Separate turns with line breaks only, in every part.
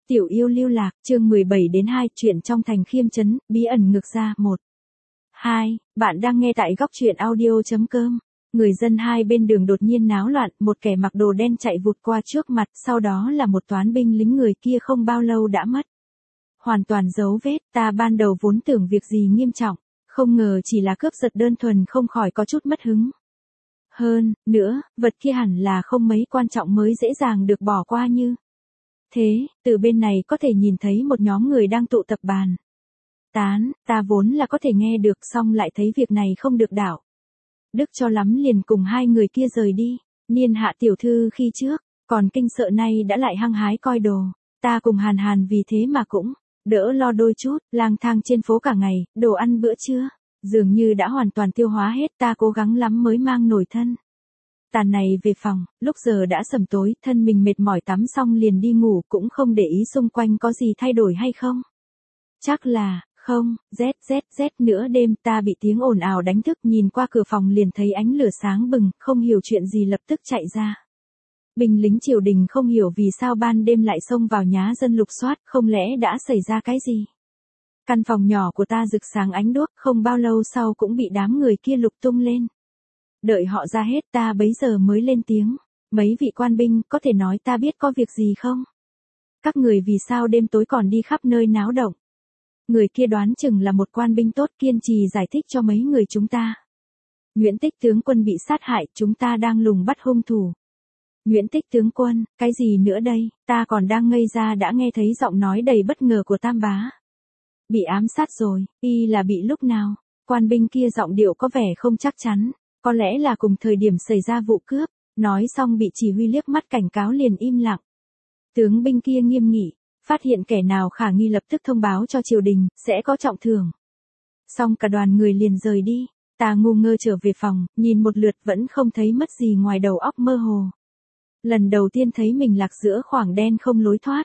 Tiểu yêu lưu lạc, chương 17 đến 2, chuyện trong thành Khiêm Trấn, bí ẩn ngược ra, 1. 2, bạn đang nghe tại góc truyện audio.com. Người dân hai bên đường đột nhiên náo loạn, một kẻ mặc đồ đen chạy vụt qua trước mặt, sau đó là một toán binh lính, người kia không bao lâu đã mất. Hoàn toàn dấu vết, ta ban đầu vốn tưởng việc gì nghiêm trọng, không ngờ chỉ là cướp giật đơn thuần, không khỏi có chút mất hứng. Hơn nữa, vật kia hẳn là không mấy quan trọng mới dễ dàng được bỏ qua như. Thế, từ bên này có thể nhìn thấy một nhóm người đang tụ tập bàn tán, ta vốn là có thể nghe được, xong lại thấy việc này không được đảo đức cho lắm, liền cùng hai người kia rời đi. Niên Hạ tiểu thư khi trước còn kinh sợ, nay đã lại hăng hái coi đồ. Ta cùng Hàn Hàn vì thế mà cũng đỡ lo đôi chút, lang thang trên phố cả ngày, đồ ăn bữa trưa dường như đã hoàn toàn tiêu hóa hết, ta cố gắng lắm mới mang nổi thân tàn này về phòng. Lúc giờ đã sầm tối, thân mình mệt mỏi, tắm xong liền đi ngủ, cũng không để ý xung quanh có gì thay đổi hay không. Chắc là không. Nửa đêm ta bị tiếng ồn ào đánh thức, nhìn qua cửa phòng liền thấy ánh lửa sáng bừng, không hiểu chuyện gì lập tức chạy ra. Binh lính triều đình không hiểu vì sao ban đêm lại xông vào nhá dân lục soát, không lẽ đã xảy ra cái gì. Căn phòng nhỏ của ta rực sáng ánh đuốc, không bao lâu sau cũng bị đám người kia lục tung lên. Đợi họ ra hết, ta bấy giờ mới lên tiếng. Mấy vị quan binh, có thể nói ta biết có việc gì không? Các người vì sao đêm tối còn đi khắp nơi náo động? Người kia đoán chừng là một quan binh tốt, kiên trì giải thích cho mấy người chúng ta. Nguyễn Tích tướng quân bị sát hại, chúng ta đang lùng bắt hung thủ. Nguyễn Tích tướng quân, cái gì nữa đây? Ta còn đang ngây ra đã nghe thấy giọng nói đầy bất ngờ của Tam bá. Bị ám sát rồi, y là bị lúc nào? Quan binh kia giọng điệu có vẻ không chắc chắn. Có lẽ là cùng thời điểm xảy ra vụ cướp. Nói xong bị chỉ huy liếc mắt cảnh cáo liền im lặng. Tướng binh kia nghiêm nghị, phát hiện kẻ nào khả nghi lập tức thông báo cho triều đình, sẽ có trọng thưởng. Xong cả đoàn người liền rời đi. Ta ngu ngơ trở về phòng, nhìn một lượt vẫn không thấy mất gì ngoài đầu óc mơ hồ. Lần đầu tiên thấy mình lạc giữa khoảng đen không lối thoát.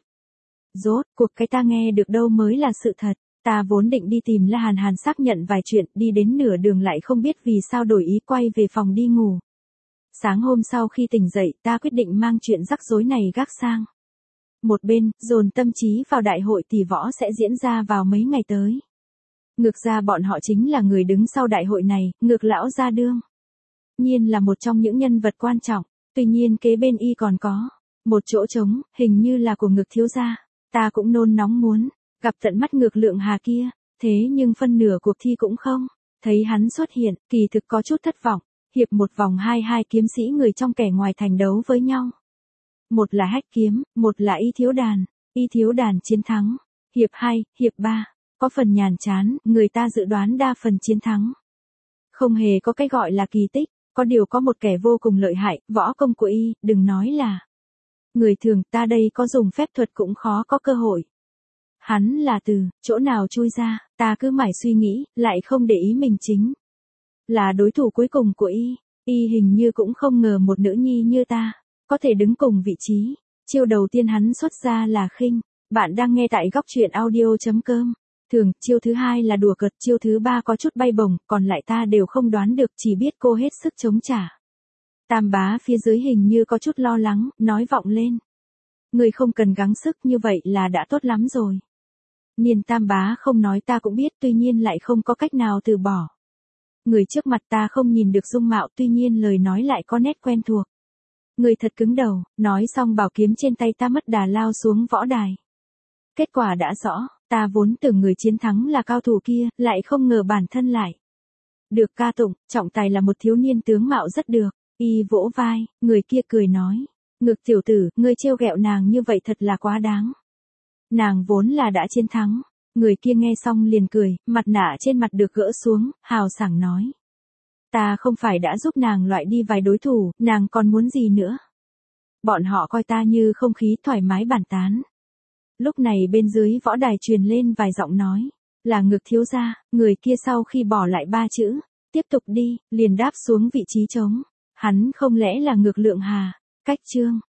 Rốt cuộc cái ta nghe được đâu mới là sự thật. Ta vốn định đi tìm La Hàn Hàn xác nhận vài chuyện, đi đến nửa đường lại không biết vì sao đổi ý quay về phòng đi ngủ. Sáng hôm sau khi tỉnh dậy, ta quyết định mang chuyện rắc rối này gác sang một bên, dồn tâm trí vào đại hội tỷ võ sẽ diễn ra vào mấy ngày tới. Ngược ra bọn họ chính là người đứng sau đại hội này, Ngược lão gia đương nhiên là một trong những nhân vật quan trọng. Tuy nhiên kế bên y còn có một chỗ trống, hình như là của Ngược thiếu gia. Ta cũng nôn nóng muốn gặp tận mắt Ngược Lượng Hà kia, thế nhưng phân nửa cuộc thi cũng không thấy hắn xuất hiện, kỳ thực có chút thất vọng. Hiệp 1 vòng 2, hai kiếm sĩ người trong kẻ ngoài thành đấu với nhau. Một là Hách Kiếm, một là Y Thiếu Đàn. Y Thiếu Đàn chiến thắng. Hiệp 2, hiệp 3 có phần nhàm chán, người ta dự đoán đa phần chiến thắng. Không hề có cái gọi là kỳ tích, có điều có một kẻ vô cùng lợi hại, võ công của y, đừng nói là người thường, ta đây có dùng phép thuật cũng khó có cơ hội. Hắn là từ chỗ nào chui ra, ta cứ mải suy nghĩ, lại không để ý mình chính là đối thủ cuối cùng của y. Y hình như cũng không ngờ một nữ nhi như ta có thể đứng cùng vị trí. Chiêu đầu tiên hắn xuất ra là khinh. Bạn đang nghe tại góc truyện audio.com. Thường, chiêu thứ hai là đùa cợt, chiêu thứ ba có chút bay bổng, còn lại ta đều không đoán được, chỉ biết cô hết sức chống trả. Tam bá phía dưới hình như có chút lo lắng, nói vọng lên. Người không cần gắng sức như vậy là đã tốt lắm rồi. Niên Tam bá không nói ta cũng biết, tuy nhiên lại không có cách nào từ bỏ. Người trước mặt ta không nhìn được dung mạo, tuy nhiên lời nói lại có nét quen thuộc. Người thật cứng đầu, nói xong bảo kiếm trên tay ta mất đà lao xuống võ đài. Kết quả đã rõ, ta vốn tưởng người chiến thắng là cao thủ kia, lại không ngờ bản thân lại được ca tụng, trọng tài là một thiếu niên tướng mạo rất được. Y vỗ vai, người kia cười nói, Ngược tiểu tử, ngươi trêu ghẹo nàng như vậy thật là quá đáng. Nàng vốn là đã chiến thắng. Người kia nghe xong liền cười, mặt nạ trên mặt được gỡ xuống, hào sảng nói. Ta không phải đã giúp nàng loại đi vài đối thủ, nàng còn muốn gì nữa. Bọn họ coi ta như không khí thoải mái bàn tán. Lúc này bên dưới võ đài truyền lên vài giọng nói, là Ngược thiếu gia. Người kia sau khi bỏ lại 3 chữ, tiếp tục đi, liền đáp xuống vị trí trống. Hắn không lẽ là Ngược Lượng Hà? Cách chương